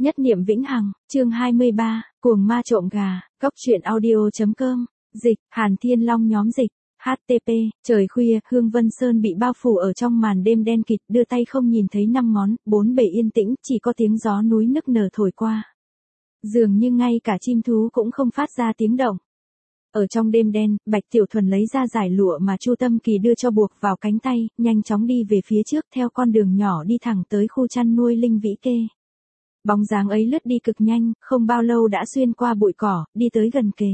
Nhất niệm vĩnh hằng, chương 23, cuồng ma trộm gà, góc truyện audio.com, dịch, Hàn Thiên Long nhóm dịch, HTP, trời khuya, Hương Vân Sơn bị bao phủ ở trong màn đêm đen kịt, đưa tay không nhìn thấy năm ngón, bốn bề yên tĩnh, chỉ có tiếng gió núi nức nở thổi qua. Dường như ngay cả chim thú cũng không phát ra tiếng động. Ở trong đêm đen, Bạch Tiểu Thuần lấy ra giải lụa mà Chu Tâm Kỳ đưa cho buộc vào cánh tay, nhanh chóng đi về phía trước theo con đường nhỏ đi thẳng tới khu chăn nuôi Linh Vĩ Kê. Bóng dáng ấy lướt đi cực nhanh, không bao lâu đã xuyên qua bụi cỏ, đi tới gần kề.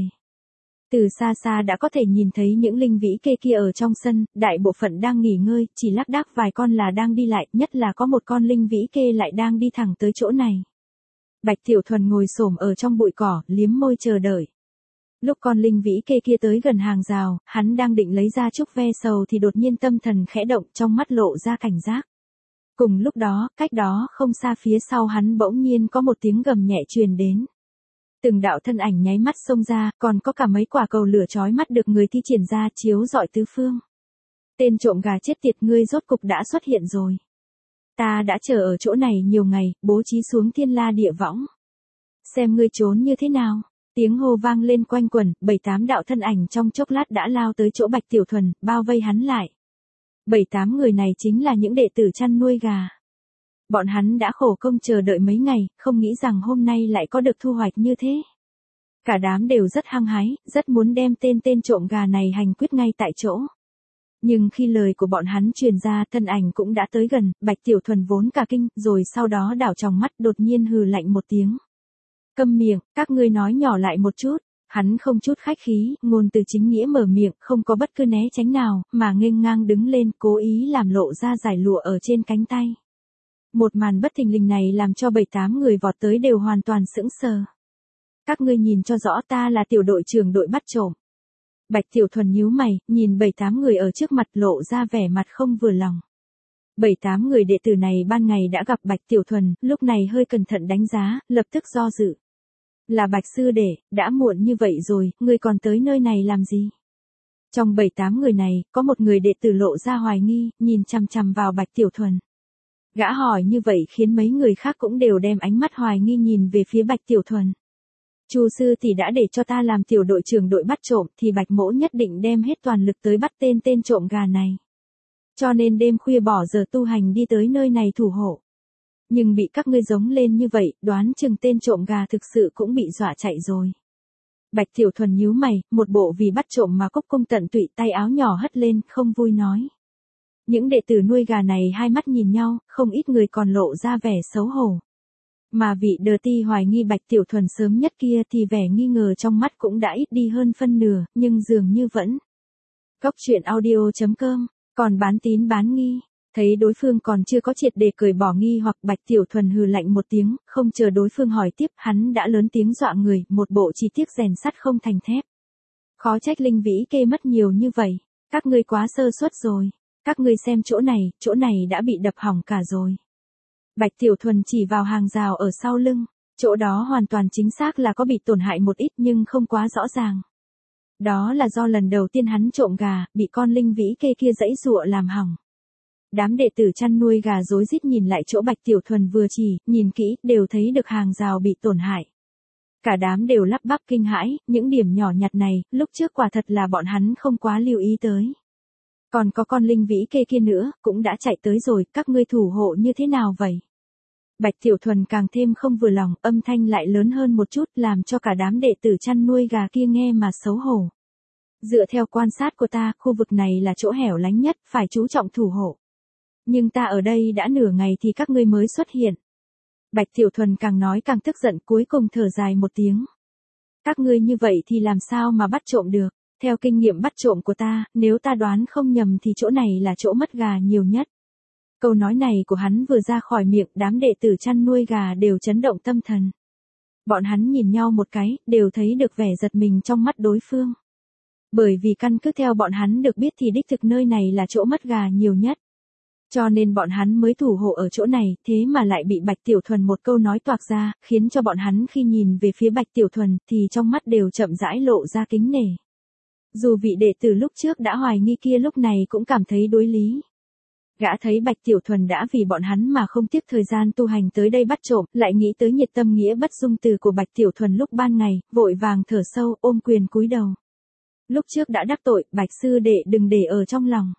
Từ xa xa đã có thể nhìn thấy những Linh Vĩ Kê kia ở trong sân, đại bộ phận đang nghỉ ngơi, chỉ lác đác vài con là đang đi lại, nhất là có một con Linh Vĩ Kê lại đang đi thẳng tới chỗ này. Bạch Tiểu Thuần ngồi xổm ở trong bụi cỏ, liếm môi chờ đợi. Lúc con Linh Vĩ Kê kia tới gần hàng rào, hắn đang định lấy ra trúc ve sầu thì đột nhiên tâm thần khẽ động, trong mắt lộ ra cảnh giác. Cùng lúc đó, cách đó không xa phía sau hắn bỗng nhiên có một tiếng gầm nhẹ truyền đến. Từng đạo thân ảnh nháy mắt xông ra, còn có cả mấy quả cầu lửa chói mắt được người thi triển ra chiếu rọi tứ phương. Tên trộm gà chết tiệt, ngươi rốt cục đã xuất hiện rồi. Ta đã chờ ở chỗ này nhiều ngày, bố trí xuống thiên la địa võng. Xem ngươi trốn như thế nào. Tiếng hô vang lên quanh quẩn, 7-8 đạo thân ảnh trong chốc lát đã lao tới chỗ Bạch Tiểu Thuần, bao vây hắn lại. 7-8 người này chính là những đệ tử chăn nuôi gà. Bọn hắn đã khổ công chờ đợi mấy ngày, không nghĩ rằng hôm nay lại có được thu hoạch như thế. Cả đám đều rất hăng hái, rất muốn đem tên trộm gà này hành quyết ngay tại chỗ. Nhưng khi lời của bọn hắn truyền ra, thân ảnh cũng đã tới gần, Bạch Tiểu Thuần vốn cả kinh, rồi sau đó đảo tròng mắt đột nhiên hừ lạnh một tiếng. Câm miệng, các ngươi nói nhỏ lại một chút. Hắn không chút khách khí, ngôn từ chính nghĩa mở miệng, không có bất cứ né tránh nào, mà nghênh ngang đứng lên, cố ý làm lộ ra giải lụa ở trên cánh tay. Một màn bất thình lình này làm cho 7-8 người vọt tới đều hoàn toàn sững sờ. Các ngươi nhìn cho rõ, ta là tiểu đội trưởng đội bắt trộm. Bạch Tiểu Thuần nhíu mày, nhìn 7-8 người ở trước mặt lộ ra vẻ mặt không vừa lòng. 7-8 người đệ tử này ban ngày đã gặp Bạch Tiểu Thuần, lúc này hơi cẩn thận đánh giá, lập tức do dự. Là Bạch sư đệ, đã muộn như vậy rồi, ngươi còn tới nơi này làm gì? Trong 7-8 người này, có một người đệ tử lộ ra hoài nghi, nhìn chằm chằm vào Bạch Tiểu Thuần. Gã hỏi như vậy khiến mấy người khác cũng đều đem ánh mắt hoài nghi nhìn về phía Bạch Tiểu Thuần. Chu sư thì đã để cho ta làm tiểu đội trưởng đội bắt trộm, thì Bạch mỗ nhất định đem hết toàn lực tới bắt tên trộm gà này. Cho nên đêm khuya bỏ giờ tu hành đi tới nơi này thủ hộ. Nhưng bị các ngươi giống lên như vậy, đoán chừng tên trộm gà thực sự cũng bị dọa chạy rồi. Bạch Tiểu Thuần nhíu mày, một bộ vì bắt trộm mà cúc cung tận tụy, tay áo nhỏ hất lên, không vui nói. Những đệ tử nuôi gà này hai mắt nhìn nhau, không ít người còn lộ ra vẻ xấu hổ. Mà vị đờ ti hoài nghi Bạch Tiểu Thuần sớm nhất kia thì vẻ nghi ngờ trong mắt cũng đã ít đi hơn phân nửa, nhưng dường như vẫn. Góc truyện audio.com, còn bán tín bán nghi. Thấy đối phương còn chưa có triệt để cởi bỏ nghi hoặc, Bạch Tiểu Thuần hừ lạnh một tiếng, không chờ đối phương hỏi tiếp, hắn đã lớn tiếng dọa người, một bộ chi tiết rèn sắt không thành thép. Khó trách Linh Vĩ Kê mất nhiều như vậy, các ngươi quá sơ suất rồi, các ngươi xem chỗ này đã bị đập hỏng cả rồi. Bạch Tiểu Thuần chỉ vào hàng rào ở sau lưng, chỗ đó hoàn toàn chính xác là có bị tổn hại một ít nhưng không quá rõ ràng. Đó là do lần đầu tiên hắn trộm gà, bị con Linh Vĩ Kê kia giãy giụa làm hỏng. Đám đệ tử chăn nuôi gà rối rít nhìn lại chỗ Bạch Tiểu Thuần vừa chỉ, nhìn kỹ, đều thấy được hàng rào bị tổn hại. Cả đám đều lắp bắp kinh hãi, những điểm nhỏ nhặt này, lúc trước quả thật là bọn hắn không quá lưu ý tới. Còn có con Linh Vĩ Kê kia nữa, cũng đã chạy tới rồi, các ngươi thủ hộ như thế nào vậy? Bạch Tiểu Thuần càng thêm không vừa lòng, âm thanh lại lớn hơn một chút, làm cho cả đám đệ tử chăn nuôi gà kia nghe mà xấu hổ. Dựa theo quan sát của ta, khu vực này là chỗ hẻo lánh nhất, phải chú trọng thủ hộ. Nhưng ta ở đây đã nửa ngày thì các ngươi mới xuất hiện. Bạch Tiểu Thuần càng nói càng tức giận, cuối cùng thở dài một tiếng. Các ngươi như vậy thì làm sao mà bắt trộm được? Theo kinh nghiệm bắt trộm của ta, nếu ta đoán không nhầm thì chỗ này là chỗ mất gà nhiều nhất. Câu nói này của hắn vừa ra khỏi miệng, đám đệ tử chăn nuôi gà đều chấn động tâm thần. Bọn hắn nhìn nhau một cái, đều thấy được vẻ giật mình trong mắt đối phương. Bởi vì căn cứ theo bọn hắn được biết thì đích thực nơi này là chỗ mất gà nhiều nhất. Cho nên bọn hắn mới thủ hộ ở chỗ này, thế mà lại bị Bạch Tiểu Thuần một câu nói toạc ra, khiến cho bọn hắn khi nhìn về phía Bạch Tiểu Thuần thì trong mắt đều chậm rãi lộ ra kính nể. Dù vị đệ tử lúc trước đã hoài nghi kia lúc này cũng cảm thấy đối lý. Gã thấy Bạch Tiểu Thuần đã vì bọn hắn mà không tiếc thời gian tu hành tới đây bắt trộm, lại nghĩ tới nhiệt tâm nghĩa bất dung từ của Bạch Tiểu Thuần lúc ban ngày, vội vàng thở sâu, ôm quyền cúi đầu. Lúc trước đã đắc tội, Bạch sư đệ đừng để ở trong lòng.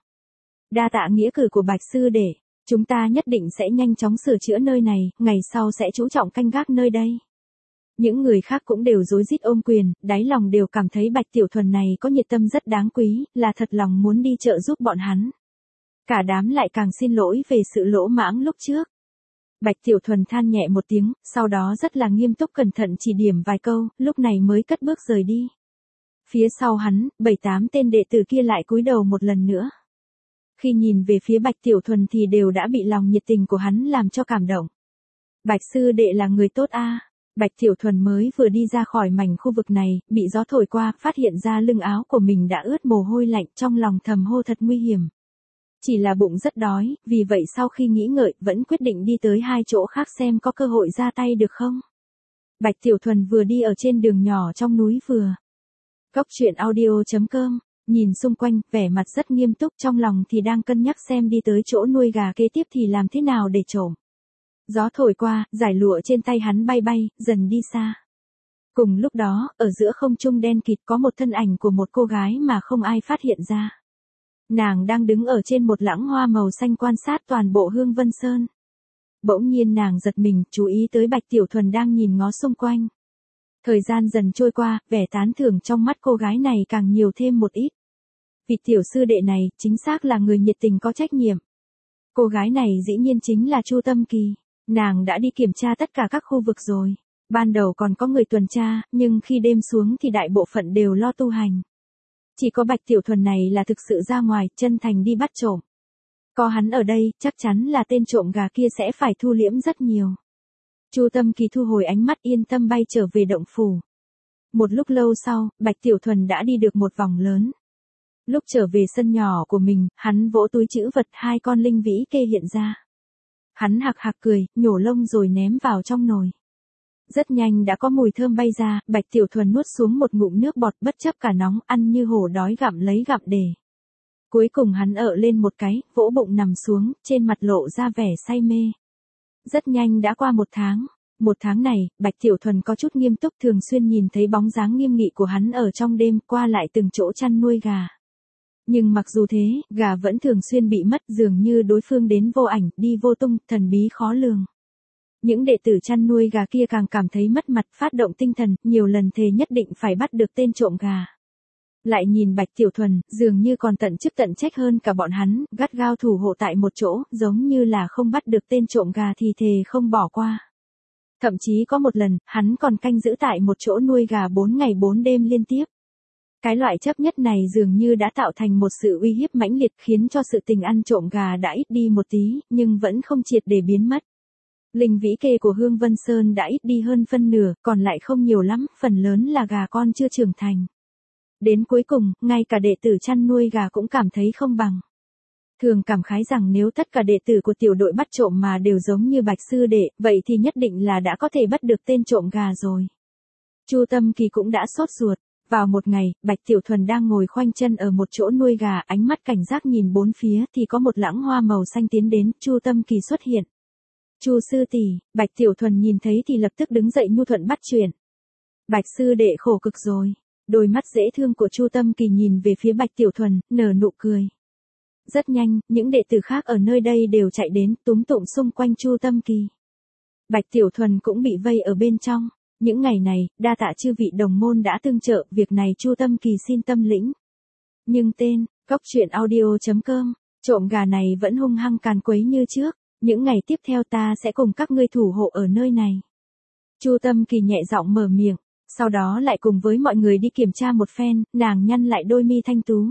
Đa tạ nghĩa cử của Bạch sư đệ, chúng ta nhất định sẽ nhanh chóng sửa chữa nơi này, ngày sau sẽ chú trọng canh gác nơi đây. Những người khác cũng đều rối rít ôm quyền, đáy lòng đều cảm thấy Bạch Tiểu Thuần này có nhiệt tâm rất đáng quý, là thật lòng muốn đi trợ giúp bọn hắn. Cả đám lại càng xin lỗi về sự lỗ mãng lúc trước. Bạch Tiểu Thuần than nhẹ một tiếng, sau đó rất là nghiêm túc cẩn thận chỉ điểm vài câu, lúc này mới cất bước rời đi. Phía sau hắn, 7-8 tên đệ tử kia lại cúi đầu một lần nữa. Khi nhìn về phía Bạch Tiểu Thuần thì đều đã bị lòng nhiệt tình của hắn làm cho cảm động. Bạch sư đệ là người tốt a. Bạch Tiểu Thuần mới vừa đi ra khỏi mảnh khu vực này, bị gió thổi qua, phát hiện ra lưng áo của mình đã ướt mồ hôi lạnh, trong lòng thầm hô thật nguy hiểm. Chỉ là bụng rất đói, vì vậy sau khi nghĩ ngợi, vẫn quyết định đi tới 2 chỗ khác xem có cơ hội ra tay được không. Bạch Tiểu Thuần vừa đi ở trên đường nhỏ trong núi vừa. Cốc truyện audio.com, nhìn xung quanh, vẻ mặt rất nghiêm túc, trong lòng thì đang cân nhắc xem đi tới chỗ nuôi gà kế tiếp thì làm thế nào để trộm. Gió thổi qua, giải lụa trên tay hắn bay bay, dần đi xa. Cùng lúc đó, ở giữa không trung đen kịt có một thân ảnh của một cô gái mà không ai phát hiện ra. Nàng đang đứng ở trên một lẵng hoa màu xanh quan sát toàn bộ Hương Vân Sơn. Bỗng nhiên nàng giật mình, chú ý tới Bạch Tiểu Thuần đang nhìn ngó xung quanh. Thời gian dần trôi qua, vẻ tán thưởng trong mắt cô gái này càng nhiều thêm một ít. Vị tiểu sư đệ này, chính xác là người nhiệt tình có trách nhiệm. Cô gái này dĩ nhiên chính là Chu Tâm Kỳ. Nàng đã đi kiểm tra tất cả các khu vực rồi. Ban đầu còn có người tuần tra, nhưng khi đêm xuống thì đại bộ phận đều lo tu hành. Chỉ có Bạch Tiểu Thuần này là thực sự ra ngoài, chân thành đi bắt trộm. Có hắn ở đây, chắc chắn là tên trộm gà kia sẽ phải thu liễm rất nhiều. Chu Tâm Kỳ thu hồi ánh mắt yên tâm bay trở về động phủ. Một lúc lâu sau, Bạch Tiểu Thuần đã đi được một vòng lớn. Lúc trở về sân nhỏ của mình, hắn vỗ túi trữ vật 2 con linh vĩ kê hiện ra. Hắn hạc hạc cười, nhổ lông rồi ném vào trong nồi. Rất nhanh đã có mùi thơm bay ra, Bạch Tiểu Thuần nuốt xuống một ngụm nước bọt bất chấp cả nóng, ăn như hổ đói gặm lấy gặm để. Cuối cùng hắn ợ lên một cái, vỗ bụng nằm xuống, trên mặt lộ ra vẻ say mê. Rất nhanh đã qua 1 tháng. 1 tháng này, Bạch Tiểu Thuần có chút nghiêm túc, thường xuyên nhìn thấy bóng dáng nghiêm nghị của hắn ở trong đêm, qua lại từng chỗ chăn nuôi gà. Nhưng mặc dù thế, gà vẫn thường xuyên bị mất, dường như đối phương đến vô ảnh, đi vô tung, thần bí khó lường. Những đệ tử chăn nuôi gà kia càng cảm thấy mất mặt, phát động tinh thần, nhiều lần thề nhất định phải bắt được tên trộm gà. Lại nhìn Bạch Tiểu Thuần, dường như còn tận chức tận trách hơn cả bọn hắn, gắt gao thủ hộ tại một chỗ, giống như là không bắt được tên trộm gà thì thề không bỏ qua. Thậm chí có một lần, hắn còn canh giữ tại một chỗ nuôi gà 4 ngày 4 đêm liên tiếp. Cái loại chấp nhất này dường như đã tạo thành một sự uy hiếp mãnh liệt, khiến cho sự tình ăn trộm gà đã ít đi một tí, nhưng vẫn không triệt để biến mất. Linh vĩ kê của Hương Vân Sơn đã ít đi hơn phân nửa, còn lại không nhiều lắm, phần lớn là gà con chưa trưởng thành. Đến cuối cùng, ngay cả đệ tử chăn nuôi gà cũng cảm thấy không bằng. Thường cảm khái rằng nếu tất cả đệ tử của tiểu đội bắt trộm mà đều giống như Bạch sư đệ, vậy thì nhất định là đã có thể bắt được tên trộm gà rồi. Chu Tâm Kỳ cũng đã sốt ruột. Vào một ngày, Bạch Tiểu Thuần đang ngồi khoanh chân ở một chỗ nuôi gà, ánh mắt cảnh giác nhìn bốn phía thì có một lẵng hoa màu xanh tiến đến, Chu Tâm Kỳ xuất hiện. Chu sư tỷ, Bạch Tiểu Thuần nhìn thấy thì lập tức đứng dậy nhu thuận bắt chuyện. Bạch sư đệ khổ cực rồi. Đôi mắt dễ thương của Chu Tâm Kỳ nhìn về phía Bạch Tiểu Thuần, nở nụ cười. Rất nhanh, những đệ tử khác ở nơi đây đều chạy đến, túm tụm xung quanh Chu Tâm Kỳ. Bạch Tiểu Thuần cũng bị vây ở bên trong. Những ngày này, đa tạ chư vị đồng môn đã tương trợ, việc này Chu Tâm Kỳ xin tâm lĩnh. Nhưng tên, cốc truyện audio.com, trộm gà này vẫn hung hăng càn quấy như trước, những ngày tiếp theo ta sẽ cùng các ngươi thủ hộ ở nơi này. Chu Tâm Kỳ nhẹ giọng mở miệng, sau đó lại cùng với mọi người đi kiểm tra một phen, nàng nhăn lại đôi mi thanh tú.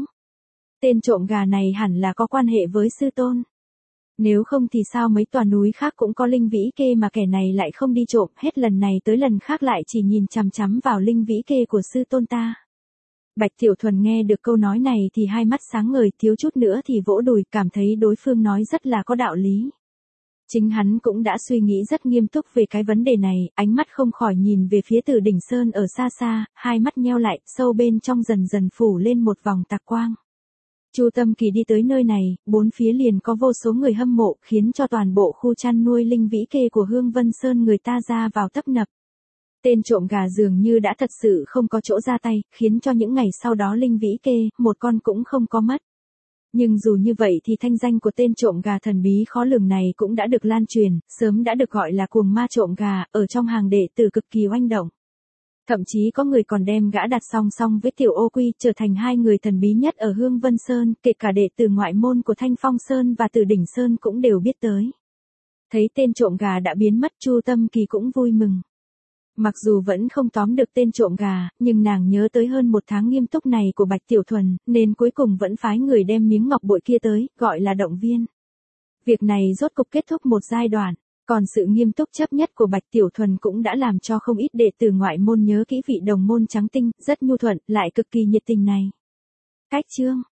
Tên trộm gà này hẳn là có quan hệ với sư tôn. Nếu không thì sao mấy tòa núi khác cũng có linh vĩ kê mà kẻ này lại không đi trộm, hết lần này tới lần khác lại chỉ nhìn chằm chằm vào linh vĩ kê của sư tôn ta. Bạch Tiểu Thuần nghe được câu nói này thì hai mắt sáng ngời, thiếu chút nữa thì vỗ đùi, cảm thấy đối phương nói rất là có đạo lý. Chính hắn cũng đã suy nghĩ rất nghiêm túc về cái vấn đề này, ánh mắt không khỏi nhìn về phía Tử Đỉnh Sơn ở xa xa, hai mắt nheo lại, sâu bên trong dần dần phủ lên một vòng tạc quang. Chu Tâm Kỳ đi tới nơi này, bốn phía liền có vô số người hâm mộ, khiến cho toàn bộ khu chăn nuôi Linh Vĩ Kê của Hương Vân Sơn người ta ra vào tấp nập. Tên trộm gà dường như đã thật sự không có chỗ ra tay, khiến cho những ngày sau đó Linh Vĩ Kê, một con cũng không có mất. Nhưng dù như vậy thì thanh danh của tên trộm gà thần bí khó lường này cũng đã được lan truyền, sớm đã được gọi là cuồng ma trộm gà, ở trong hàng đệ tử cực kỳ oanh động. Thậm chí có người còn đem gã đặt song song với Tiểu Ô Quy trở thành hai người thần bí nhất ở Hương Vân Sơn, kể cả đệ tử ngoại môn của Thanh Phong Sơn và Từ Đỉnh Sơn cũng đều biết tới. Thấy tên trộm gà đã biến mất, Chu Tâm Kỳ cũng vui mừng. Mặc dù vẫn không tóm được tên trộm gà, nhưng nàng nhớ tới hơn một tháng nghiêm túc này của Bạch Tiểu Thuần, nên cuối cùng vẫn phái người đem miếng ngọc bội kia tới, gọi là động viên. Việc này rốt cục kết thúc một giai đoạn, còn sự nghiêm túc chấp nhất của Bạch Tiểu Thuần cũng đã làm cho không ít đệ tử ngoại môn nhớ kỹ vị đồng môn trắng tinh, rất nhu thuận, lại cực kỳ nhiệt tình này. Cách chương